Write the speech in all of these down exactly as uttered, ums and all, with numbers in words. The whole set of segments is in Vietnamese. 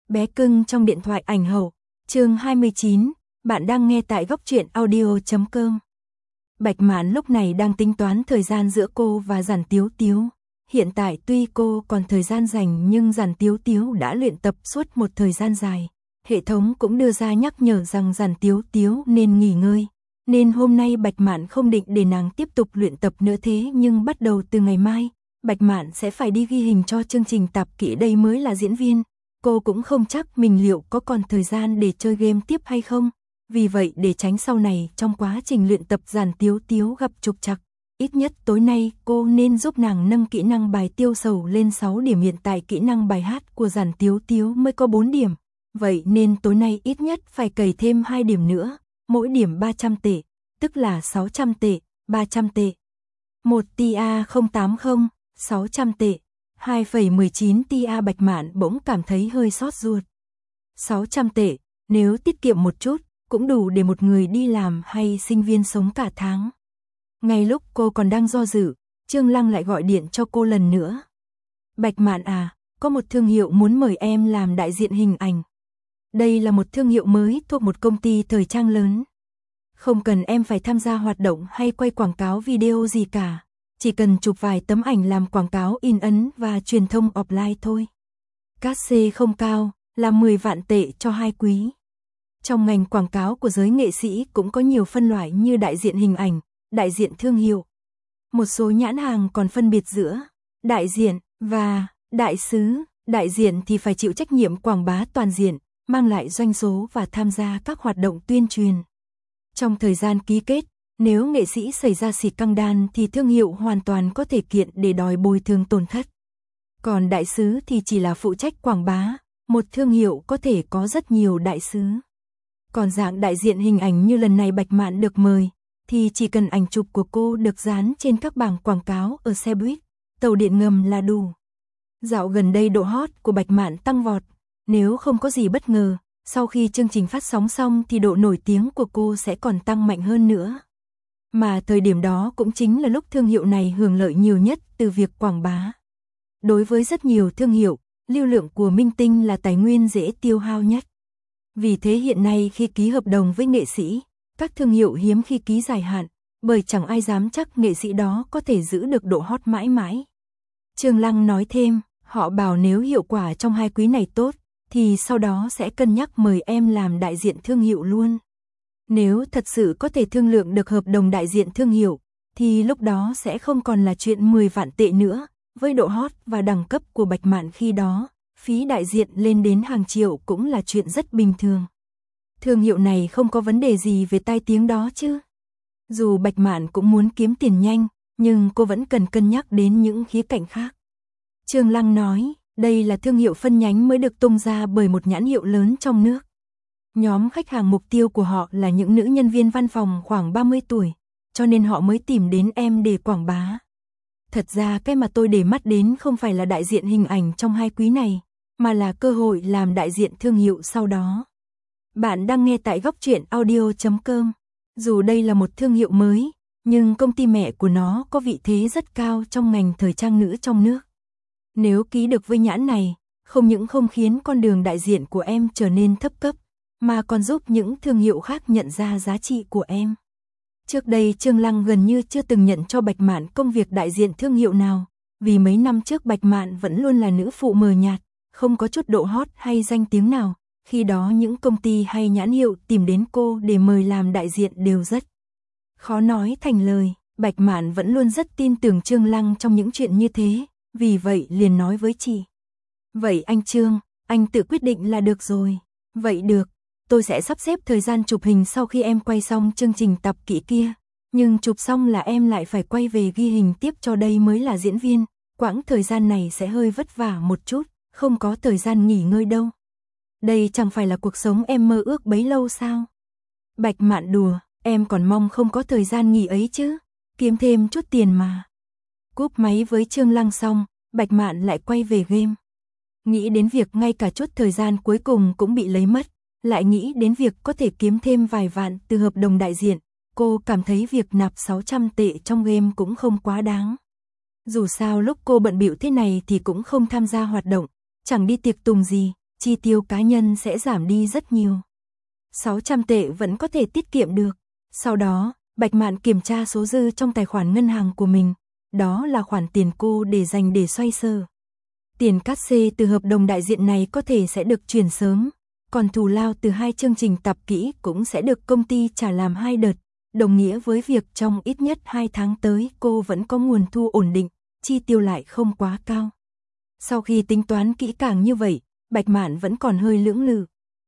Bé cưng trong điện thoại ảnh hậu, chương hai mươi chín, bạn đang nghe tại góc truyện audio chấm com. Bạch Mạn lúc này đang tính toán thời gian giữa cô và Giản Tiếu Tiếu. Hiện tại tuy cô còn thời gian rảnh nhưng Giản Tiếu Tiếu đã luyện tập suốt một thời gian dài. Hệ thống cũng đưa ra nhắc nhở rằng Giản Tiếu Tiếu nên nghỉ ngơi. Nên hôm nay Bạch Mạn không định để nàng tiếp tục luyện tập nữa, thế nhưng bắt đầu từ ngày mai, Bạch Mạn sẽ phải đi ghi hình cho chương trình tạp kỹ, đây mới là diễn viên. Cô cũng không chắc mình liệu có còn thời gian để chơi game tiếp hay không. Vì vậy để tránh sau này trong quá trình luyện tập Giản Tiếu Tiếu gặp trục trặc, ít nhất tối nay cô nên giúp nàng nâng kỹ năng bài tiêu sầu lên sáu điểm. Hiện tại kỹ năng bài hát của Giản Tiếu Tiếu mới có bốn điểm. Vậy nên tối nay ít nhất phải cày thêm hai điểm nữa, mỗi điểm ba trăm tệ, tức là sáu trăm tệ, ba trăm tệ. một T A không tám không, sáu trăm tệ, hai phẩy mười chín T A. Bạch Mạn bỗng cảm thấy hơi xót ruột. sáu trăm tệ, nếu tiết kiệm một chút, cũng đủ để một người đi làm hay sinh viên sống cả tháng. Ngay lúc cô còn đang do dự, Trương Lăng lại gọi điện cho cô lần nữa. Bạch Mạn à, có một thương hiệu muốn mời em làm đại diện hình ảnh. Đây là một thương hiệu mới thuộc một công ty thời trang lớn. Không cần em phải tham gia hoạt động hay quay quảng cáo video gì cả. Chỉ cần chụp vài tấm ảnh làm quảng cáo in ấn và truyền thông offline thôi. Cát xê không cao, là mười vạn tệ cho hai quý. Trong ngành quảng cáo của giới nghệ sĩ cũng có nhiều phân loại như đại diện hình ảnh, đại diện thương hiệu. Một số nhãn hàng còn phân biệt giữa đại diện và đại sứ. Đại diện thì phải chịu trách nhiệm quảng bá toàn diện, mang lại doanh số và tham gia các hoạt động tuyên truyền. Trong thời gian ký kết, nếu nghệ sĩ xảy ra xì căng đan thì thương hiệu hoàn toàn có thể kiện để đòi bồi thường tổn thất. Còn đại sứ thì chỉ là phụ trách quảng bá, một thương hiệu có thể có rất nhiều đại sứ. Còn dạng đại diện hình ảnh như lần này Bạch Mạn được mời, thì chỉ cần ảnh chụp của cô được dán trên các bảng quảng cáo ở xe buýt, tàu điện ngầm là đủ. Dạo gần đây độ hot của Bạch Mạn tăng vọt, nếu không có gì bất ngờ, sau khi chương trình phát sóng xong thì độ nổi tiếng của cô sẽ còn tăng mạnh hơn nữa. Mà thời điểm đó cũng chính là lúc thương hiệu này hưởng lợi nhiều nhất từ việc quảng bá. Đối với rất nhiều thương hiệu, lưu lượng của minh tinh là tài nguyên dễ tiêu hao nhất. Vì thế hiện nay khi ký hợp đồng với nghệ sĩ, các thương hiệu hiếm khi ký dài hạn, bởi chẳng ai dám chắc nghệ sĩ đó có thể giữ được độ hot mãi mãi. Trương Lăng nói thêm, họ bảo nếu hiệu quả trong hai quý này tốt, thì sau đó sẽ cân nhắc mời em làm đại diện thương hiệu luôn. Nếu thật sự có thể thương lượng được hợp đồng đại diện thương hiệu, thì lúc đó sẽ không còn là chuyện mười vạn tệ nữa. Với độ hot và đẳng cấp của Bạch Mạn khi đó, phí đại diện lên đến hàng triệu cũng là chuyện rất bình thường. Thương hiệu này không có vấn đề gì về tai tiếng đó chứ. Dù Bạch Mạn cũng muốn kiếm tiền nhanh, nhưng cô vẫn cần cân nhắc đến những khía cạnh khác. Trương Lăng nói, đây là thương hiệu phân nhánh mới được tung ra bởi một nhãn hiệu lớn trong nước. Nhóm khách hàng mục tiêu của họ là những nữ nhân viên văn phòng khoảng ba mươi tuổi, cho nên họ mới tìm đến em để quảng bá. Thật ra cái mà tôi để mắt đến không phải là đại diện hình ảnh trong hai quý này, mà là cơ hội làm đại diện thương hiệu sau đó. Bạn đang nghe tại góc truyện audio chấm com. Dù đây là một thương hiệu mới, nhưng công ty mẹ của nó có vị thế rất cao trong ngành thời trang nữ trong nước. Nếu ký được với nhãn này, không những không khiến con đường đại diện của em trở nên thấp cấp, mà còn giúp những thương hiệu khác nhận ra giá trị của em. Trước đây Trương Lăng gần như chưa từng nhận cho Bạch Mạn công việc đại diện thương hiệu nào, vì mấy năm trước Bạch Mạn vẫn luôn là nữ phụ mờ nhạt, không có chút độ hot hay danh tiếng nào. Khi đó những công ty hay nhãn hiệu tìm đến cô để mời làm đại diện đều rất khó nói thành lời. Bạch Mạn vẫn luôn rất tin tưởng Trương Lăng trong những chuyện như thế, vì vậy liền nói với chị. Vậy anh Trương, anh tự quyết định là được rồi. Vậy được, tôi sẽ sắp xếp thời gian chụp hình sau khi em quay xong chương trình tập kỹ kia. Nhưng chụp xong là em lại phải quay về ghi hình tiếp, cho đây mới là diễn viên. Quãng thời gian này sẽ hơi vất vả một chút, không có thời gian nghỉ ngơi đâu. Đây chẳng phải là cuộc sống em mơ ước bấy lâu sao? Bạch Mạn đùa, em còn mong không có thời gian nghỉ ấy chứ, kiếm thêm chút tiền mà. Cúp máy với Trương Lăng xong, Bạch Mạn lại quay về game. Nghĩ đến việc ngay cả chút thời gian cuối cùng cũng bị lấy mất, lại nghĩ đến việc có thể kiếm thêm vài vạn từ hợp đồng đại diện, cô cảm thấy việc nạp sáu trăm tệ trong game cũng không quá đáng. Dù sao lúc cô bận bịu thế này thì cũng không tham gia hoạt động, chẳng đi tiệc tùng gì, chi tiêu cá nhân sẽ giảm đi rất nhiều. sáu trăm tệ vẫn có thể tiết kiệm được. Sau đó, Bạch Mạn kiểm tra số dư trong tài khoản ngân hàng của mình. Đó là khoản tiền cô để dành để xoay sở. Tiền cát xê từ hợp đồng đại diện này có thể sẽ được chuyển sớm, còn thù lao từ hai chương trình tập kỹ cũng sẽ được công ty trả làm hai đợt, đồng nghĩa với việc trong ít nhất hai tháng tới cô vẫn có nguồn thu ổn định, chi tiêu lại không quá cao. Sau khi tính toán kỹ càng như vậy, Bạch Mạn vẫn còn hơi lưỡng lự.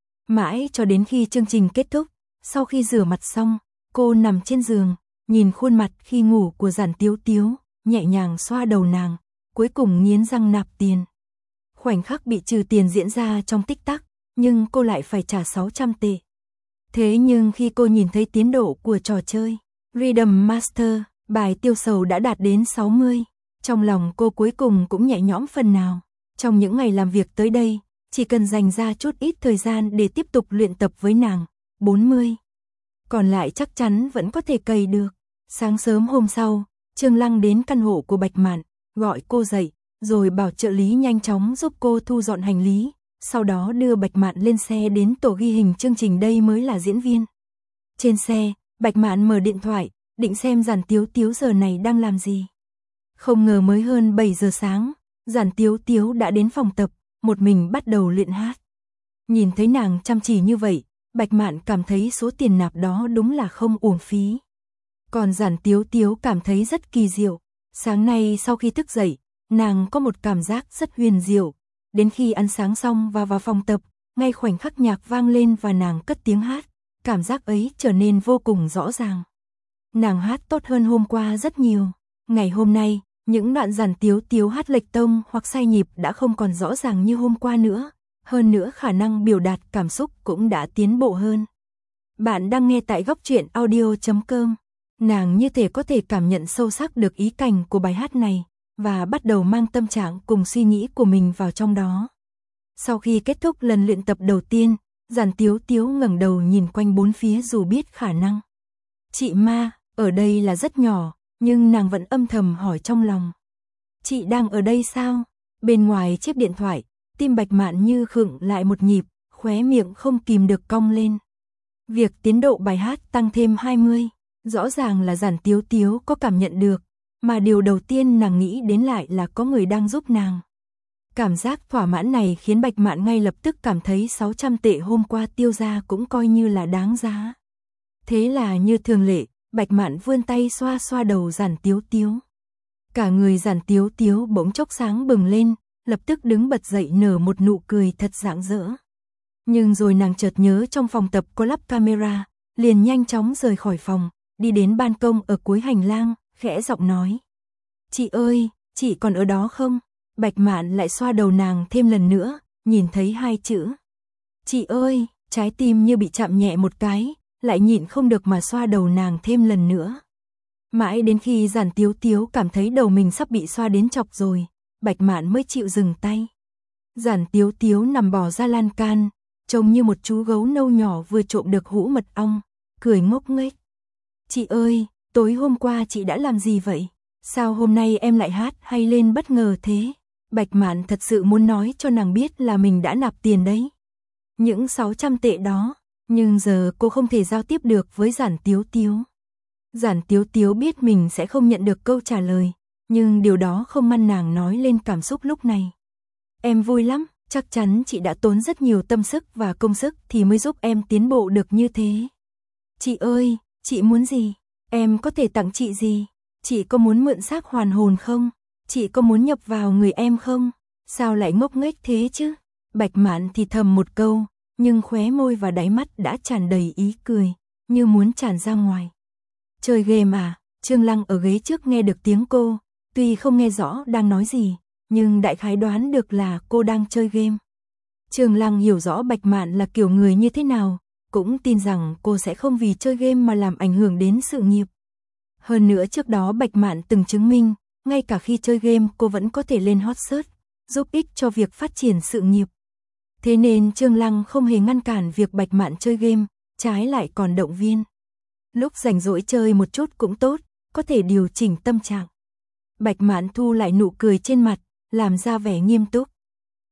Mãi cho đến khi chương trình kết thúc, sau khi rửa mặt xong, cô nằm trên giường, nhìn khuôn mặt khi ngủ của Giản Tiếu Tiếu, nhẹ nhàng xoa đầu nàng, cuối cùng nghiến răng nạp tiền. Khoảnh khắc bị trừ tiền diễn ra trong tích tắc, nhưng cô lại phải trả sáu trăm tệ. Thế nhưng khi cô nhìn thấy tiến độ của trò chơi Rhythm Master, bài tiêu sầu đã đạt đến sáu mươi, trong lòng cô cuối cùng cũng nhẹ nhõm phần nào. Trong những ngày làm việc tới đây, chỉ cần dành ra chút ít thời gian để tiếp tục luyện tập với nàng, bốn mươi. Còn lại chắc chắn vẫn có thể cày được. Sáng sớm hôm sau, Trương Lăng đến căn hộ của Bạch Mạn, gọi cô dậy, rồi bảo trợ lý nhanh chóng giúp cô thu dọn hành lý, sau đó đưa Bạch Mạn lên xe đến tổ ghi hình chương trình đây mới là diễn viên. Trên xe, Bạch Mạn mở điện thoại, định xem Giản Tiếu Tiếu giờ này đang làm gì. Không ngờ mới hơn bảy giờ sáng, Giản Tiếu Tiếu đã đến phòng tập, một mình bắt đầu luyện hát. Nhìn thấy nàng chăm chỉ như vậy, Bạch Mạn cảm thấy số tiền nạp đó đúng là không uổng phí. Còn Giản Tiếu Tiếu cảm thấy rất kỳ diệu. Sáng nay sau khi thức dậy, nàng có một cảm giác rất huyền diệu. Đến khi ăn sáng xong và vào phòng tập, ngay khoảnh khắc nhạc vang lên và nàng cất tiếng hát, cảm giác ấy trở nên vô cùng rõ ràng. Nàng hát tốt hơn hôm qua rất nhiều. Ngày hôm nay, những đoạn Giản Tiếu Tiếu hát lệch tông hoặc sai nhịp đã không còn rõ ràng như hôm qua nữa. Hơn nữa khả năng biểu đạt cảm xúc cũng đã tiến bộ hơn. Bạn đang nghe tại góc truyện audio chấm com. Nàng như thể có thể cảm nhận sâu sắc được ý cảnh của bài hát này, và bắt đầu mang tâm trạng cùng suy nghĩ của mình vào trong đó. Sau khi kết thúc lần luyện tập đầu tiên, Giản Tiếu Tiếu ngẩng đầu nhìn quanh bốn phía dù biết khả năng. Chị Ma, ở đây là rất nhỏ, nhưng nàng vẫn âm thầm hỏi trong lòng. Chị đang ở đây sao? Bên ngoài chiếc điện thoại, tim Bạch Mạn như khựng lại một nhịp, khóe miệng không kìm được cong lên. Việc tiến độ bài hát tăng thêm hai mươi, rõ ràng là Giản Tiếu Tiếu có cảm nhận được, mà điều đầu tiên nàng nghĩ đến lại là có người đang giúp nàng. Cảm giác thỏa mãn này khiến Bạch Mạn ngay lập tức cảm thấy sáu trăm tệ hôm qua tiêu ra cũng coi như là đáng giá. Thế là như thường lệ, Bạch Mạn vươn tay xoa xoa đầu Giản Tiếu Tiếu. Cả người Giản Tiếu Tiếu bỗng chốc sáng bừng lên, lập tức đứng bật dậy nở một nụ cười thật rạng rỡ. Nhưng rồi nàng chợt nhớ trong phòng tập có lắp camera, liền nhanh chóng rời khỏi phòng, đi đến ban công ở cuối hành lang, khẽ giọng nói. Chị ơi, chị còn ở đó không? Bạch Mạn lại xoa đầu nàng thêm lần nữa, nhìn thấy hai chữ. Chị ơi, trái tim như bị chạm nhẹ một cái, lại nhịn không được mà xoa đầu nàng thêm lần nữa. Mãi đến khi Giản Tiếu Tiếu cảm thấy đầu mình sắp bị xoa đến chọc rồi, Bạch Mạn mới chịu dừng tay. Giản Tiếu Tiếu nằm bò ra lan can, trông như một chú gấu nâu nhỏ vừa trộm được hũ mật ong, cười ngốc nghếch. Chị ơi, tối hôm qua chị đã làm gì vậy? Sao hôm nay em lại hát hay lên bất ngờ thế? Bạch Mạn thật sự muốn nói cho nàng biết là mình đã nạp tiền đấy. Những sáu trăm tệ đó, nhưng giờ cô không thể giao tiếp được với Giản Tiếu Tiếu. Giản Tiếu Tiếu biết mình sẽ không nhận được câu trả lời, nhưng điều đó không ngăn nàng nói lên cảm xúc lúc này. Em vui lắm, chắc chắn chị đã tốn rất nhiều tâm sức và công sức thì mới giúp em tiến bộ được như thế. Chị ơi, chị muốn gì? Em có thể tặng chị gì? Chị có muốn mượn xác hoàn hồn không? Chị có muốn nhập vào người em không? Sao lại ngốc nghếch thế chứ? Bạch Mạn thì thầm một câu, nhưng khóe môi và đáy mắt đã tràn đầy ý cười, như muốn tràn ra ngoài. Chơi game à? Trương Lăng ở ghế trước nghe được tiếng cô, tuy không nghe rõ đang nói gì, nhưng đại khái đoán được là cô đang chơi game. Trương Lăng hiểu rõ Bạch Mạn là kiểu người như thế nào, cũng tin rằng cô sẽ không vì chơi game mà làm ảnh hưởng đến sự nghiệp. Hơn nữa trước đó Bạch Mạn từng chứng minh, ngay cả khi chơi game cô vẫn có thể lên hot search, giúp ích cho việc phát triển sự nghiệp. Thế nên Trương Lăng không hề ngăn cản việc Bạch Mạn chơi game, trái lại còn động viên. Lúc rảnh rỗi chơi một chút cũng tốt, có thể điều chỉnh tâm trạng. Bạch Mạn thu lại nụ cười trên mặt, làm ra vẻ nghiêm túc.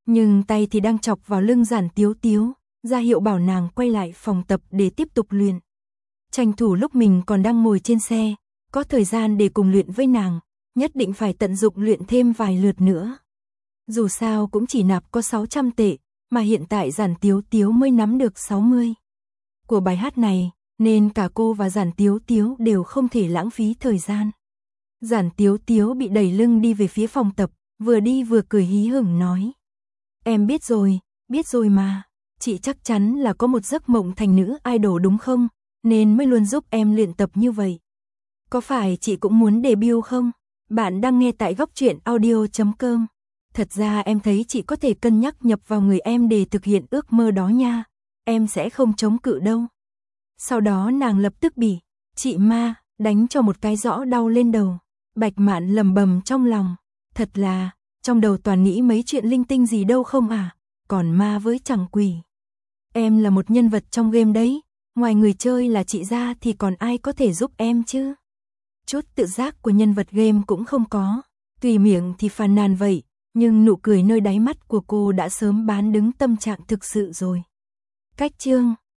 nhưng tay thì đang chọc vào lưng Giản Tiếu Tiếu, ra hiệu bảo nàng quay lại phòng tập để tiếp tục luyện. Tranh thủ lúc mình còn đang ngồi trên xe, có thời gian để cùng luyện với nàng, nhất định phải tận dụng luyện thêm vài lượt nữa. Dù sao cũng chỉ nạp có sáu trăm tệ, mà hiện tại Giản Tiếu Tiếu mới nắm được sáu mươi của bài hát này, nên cả cô và Giản Tiếu Tiếu đều không thể lãng phí thời gian. Giản Tiếu Tiếu bị đẩy lưng đi về phía phòng tập, vừa đi vừa cười hí hửng nói. Em biết rồi, biết rồi mà, chị chắc chắn là có một giấc mộng thành nữ idol đúng không, nên mới luôn giúp em luyện tập như vậy. Có phải chị cũng muốn debut không? Bạn đang nghe tại góc truyện audio chấm com. Thật ra em thấy chị có thể cân nhắc nhập vào người em để thực hiện ước mơ đó nha, em sẽ không chống cự đâu. Sau đó nàng lập tức bỉ, chị ma, đánh cho một cái rõ đau lên đầu. Bạch Mạn lầm bầm trong lòng, thật là, trong đầu toàn nghĩ mấy chuyện linh tinh gì đâu không à, còn ma với chẳng quỷ. Em là một nhân vật trong game đấy, ngoài người chơi là chị ra thì còn ai có thể giúp em chứ? Chút tự giác của nhân vật game cũng không có, tùy miệng thì phàn nàn vậy, nhưng nụ cười nơi đáy mắt của cô đã sớm bán đứng tâm trạng thực sự rồi. Cách chương